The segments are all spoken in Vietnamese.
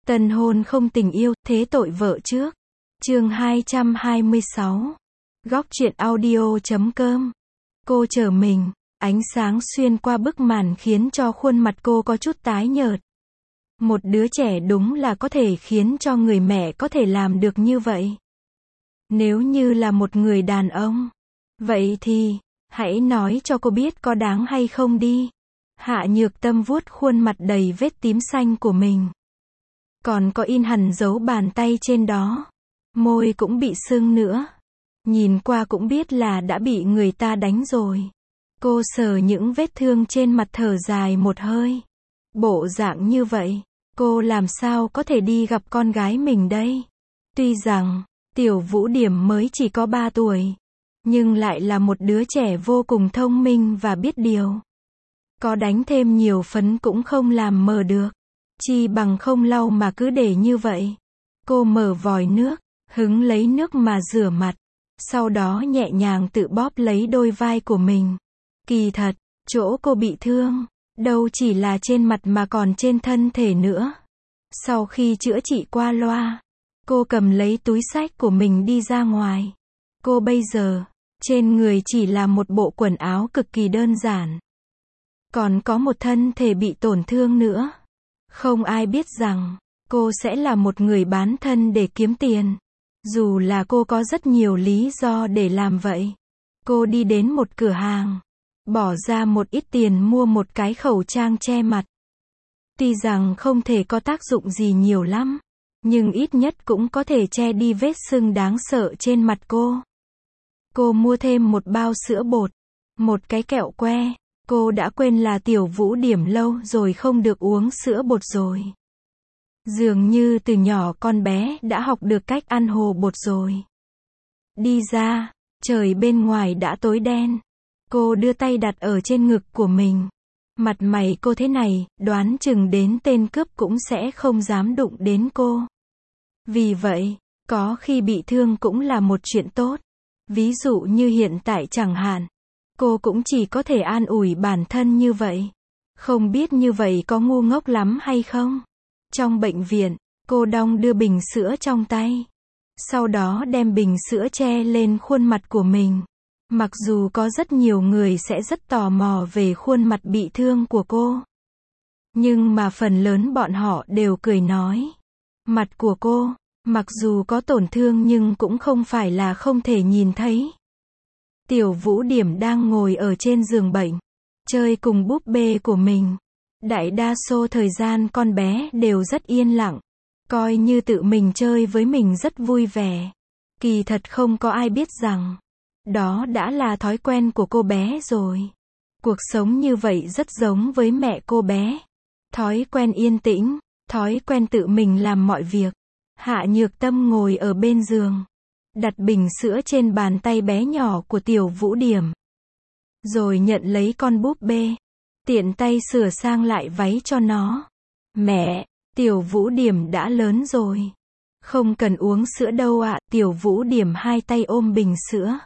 Tân hôn không tình yêu, thế tội vợ trước. Chương 226. Góc truyện audio.com. Cô chờ mình, ánh sáng xuyên qua bức màn khiến cho khuôn mặt cô có chút tái nhợt. Một đứa trẻ đúng là có thể khiến cho người mẹ có thể làm được như vậy. Nếu như là một người đàn ông, vậy thì, hãy nói cho cô biết có đáng hay không đi. Hạ Nhược Tâm vuốt khuôn mặt đầy vết tím xanh của mình. Còn có in hẳn dấu bàn tay trên đó. Môi cũng bị sưng nữa. Nhìn qua cũng biết là đã bị người ta đánh rồi. Cô sờ những vết thương trên mặt thở dài một hơi. Bộ dạng như vậy, cô làm sao có thể đi gặp con gái mình đây? Tuy rằng, Tiểu Vũ Điểm mới chỉ có 3 tuổi, nhưng lại là một đứa trẻ vô cùng thông minh và biết điều. Có đánh thêm nhiều phấn cũng không làm mờ được. Chi bằng không lau mà cứ để như vậy. Cô mở vòi nước, hứng lấy nước mà rửa mặt. Sau đó nhẹ nhàng tự bóp lấy đôi vai của mình. Kỳ thật, chỗ cô bị thương, đâu chỉ là trên mặt mà còn trên thân thể nữa. Sau khi chữa trị qua loa, cô cầm lấy túi xách của mình đi ra ngoài. Cô bây giờ, trên người chỉ là một bộ quần áo cực kỳ đơn giản. Còn có một thân thể bị tổn thương nữa. Không ai biết rằng, cô sẽ là một người bán thân để kiếm tiền. Dù là cô có rất nhiều lý do để làm vậy. Cô đi đến một cửa hàng, bỏ ra một ít tiền mua một cái khẩu trang che mặt. Tuy rằng không thể có tác dụng gì nhiều lắm, nhưng ít nhất cũng có thể che đi vết sưng đáng sợ trên mặt cô. Cô mua thêm một bao sữa bột, một cái kẹo que. Cô đã quên là Tiểu Vũ Điểm lâu rồi không được uống sữa bột rồi. Dường như từ nhỏ con bé đã học được cách ăn hồ bột rồi. Đi ra, trời bên ngoài đã tối đen. Cô đưa tay đặt ở trên ngực của mình. Mặt mày cô thế này, đoán chừng đến tên cướp cũng sẽ không dám đụng đến cô. Vì vậy, có khi bị thương cũng là một chuyện tốt. Ví dụ như hiện tại chẳng hạn. Cô cũng chỉ có thể an ủi bản thân như vậy. Không biết như vậy có ngu ngốc lắm hay không? Trong bệnh viện, cô đong đưa bình sữa trong tay. Sau đó đem bình sữa che lên khuôn mặt của mình. Mặc dù có rất nhiều người sẽ rất tò mò về khuôn mặt bị thương của cô. Nhưng mà phần lớn bọn họ đều cười nói. Mặt của cô, mặc dù có tổn thương nhưng cũng không phải là không thể nhìn thấy. Tiểu Vũ Điểm đang ngồi ở trên giường bệnh, chơi cùng búp bê của mình. Đại đa số thời gian con bé đều rất yên lặng, coi như tự mình chơi với mình rất vui vẻ. Kỳ thật không có ai biết rằng, đó đã là thói quen của cô bé rồi. Cuộc sống như vậy rất giống với mẹ cô bé. Thói quen yên tĩnh, thói quen tự mình làm mọi việc. Hạ Nhược Tâm ngồi ở bên giường, đặt bình sữa trên bàn tay bé nhỏ của Tiểu Vũ Điểm. Rồi nhận lấy con búp bê, tiện tay sửa sang lại váy cho nó. Mẹ, Tiểu Vũ Điểm đã lớn rồi. Không cần uống sữa đâu ạ. Tiểu Vũ Điểm hai tay ôm bình sữa.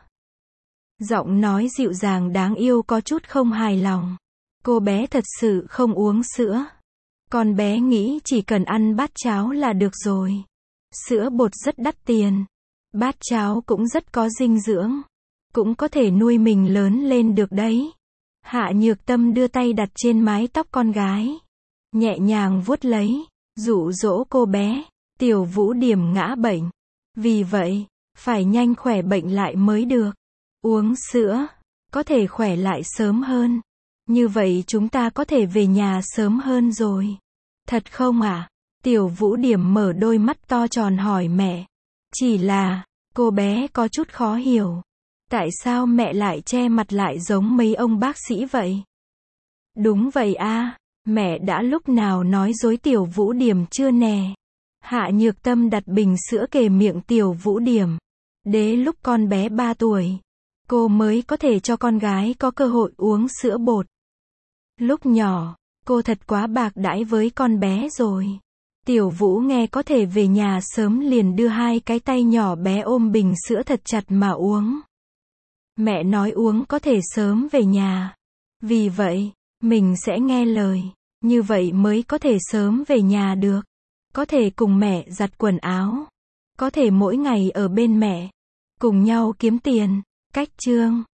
Giọng nói dịu dàng đáng yêu có chút không hài lòng. Cô bé thật sự không uống sữa. Con bé nghĩ chỉ cần ăn bát cháo là được rồi. Sữa bột rất đắt tiền. Bát cháo cũng rất có dinh dưỡng. Cũng có thể nuôi mình lớn lên được đấy. Hạ Nhược Tâm đưa tay đặt trên mái tóc con gái. Nhẹ nhàng vuốt lấy, dụ dỗ cô bé. Tiểu Vũ Điểm ngã bệnh. Vì vậy, phải nhanh khỏe bệnh lại mới được. Uống sữa, có thể khỏe lại sớm hơn. Như vậy chúng ta có thể về nhà sớm hơn rồi. Thật không ạ? Tiểu Vũ Điểm mở đôi mắt to tròn hỏi mẹ. Chỉ là, cô bé có chút khó hiểu. Tại sao mẹ lại che mặt lại giống mấy ông bác sĩ vậy? Đúng vậy a, mẹ đã lúc nào nói dối Tiểu Vũ Điểm chưa nè? Hạ Nhược Tâm đặt bình sữa kề miệng Tiểu Vũ Điểm. Đến lúc con bé 3 tuổi, cô mới có thể cho con gái có cơ hội uống sữa bột. Lúc nhỏ, cô thật quá bạc đãi với con bé rồi. Tiểu Vũ nghe có thể về nhà sớm liền đưa hai cái tay nhỏ bé ôm bình sữa thật chặt mà uống. Mẹ nói uống có thể sớm về nhà. Vì vậy, mình sẽ nghe lời. Như vậy mới có thể sớm về nhà được. Có thể cùng mẹ giặt quần áo. Có thể mỗi ngày ở bên mẹ. Cùng nhau kiếm tiền. Cách chương